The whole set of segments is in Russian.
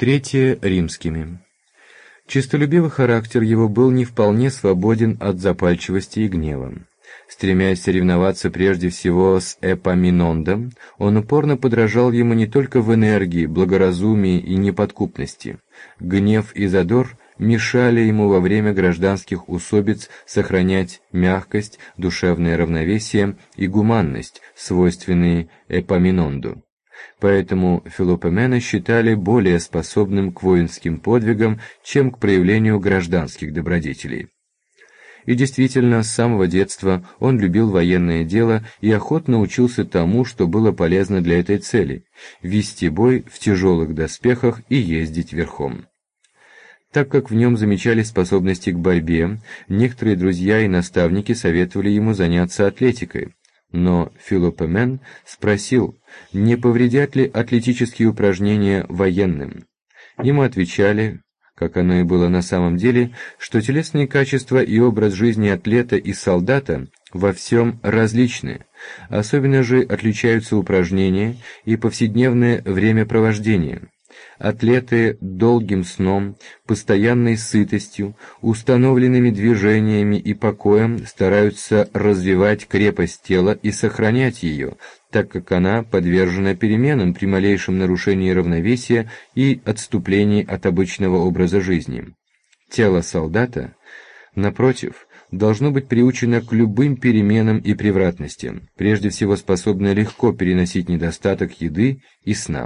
Третье римскими. Честолюбивый характер его был не вполне свободен от запальчивости и гнева. Стремясь соревноваться прежде всего с Эпаминондом, он упорно подражал ему не только в энергии, благоразумии и неподкупности. Гнев и задор мешали ему во время гражданских усобиц сохранять мягкость, душевное равновесие и гуманность, свойственные Эпаминонду. Поэтому Филопомена считали более способным к воинским подвигам, чем к проявлению гражданских добродетелей. И действительно, с самого детства он любил военное дело и охотно учился тому, что было полезно для этой цели – вести бой в тяжелых доспехах и ездить верхом. Так как в нем замечали способности к борьбе, некоторые друзья и наставники советовали ему заняться атлетикой. Но Филопомен спросил, не повредят ли атлетические упражнения военным. Ему отвечали, как оно и было на самом деле, что телесные качества и образ жизни атлета и солдата во всем различны, особенно же отличаются упражнения и повседневное времяпровождение. Атлеты долгим сном, постоянной сытостью, установленными движениями и покоем стараются развивать крепость тела и сохранять ее, так как она подвержена переменам при малейшем нарушении равновесия и отступлении от обычного образа жизни. Тело солдата, напротив, должно быть приучено к любым переменам и превратностям, прежде всего способно легко переносить недостаток еды и сна.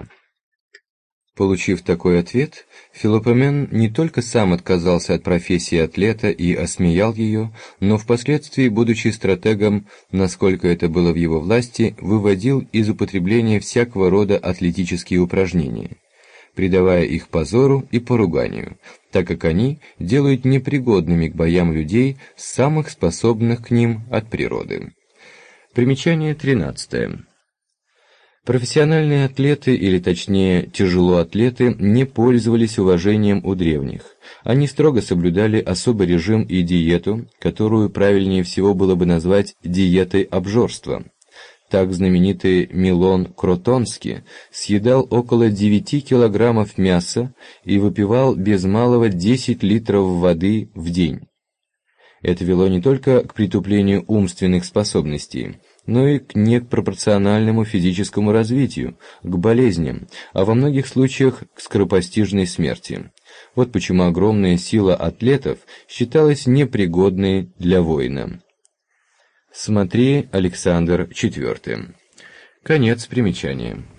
Получив такой ответ, Филопомен не только сам отказался от профессии атлета и осмеял ее, но впоследствии, будучи стратегом, насколько это было в его власти, выводил из употребления всякого рода атлетические упражнения, придавая их позору и поруганию, так как они делают непригодными к боям людей, самых способных к ним от природы. Примечание 13. Профессиональные атлеты, или точнее тяжелоатлеты, не пользовались уважением у древних. Они строго соблюдали особый режим и диету, которую правильнее всего было бы назвать диетой обжорства. Так знаменитый Милон Кротонский съедал около 9 килограммов мяса и выпивал без малого 10 литров воды в день. Это вело не только к притуплению умственных способностей, но и к непропорциональному физическому развитию, к болезням, а во многих случаях к скоропостижной смерти. Вот почему огромная сила атлетов считалась непригодной для воина. Смотри Александр IV. Конец примечания.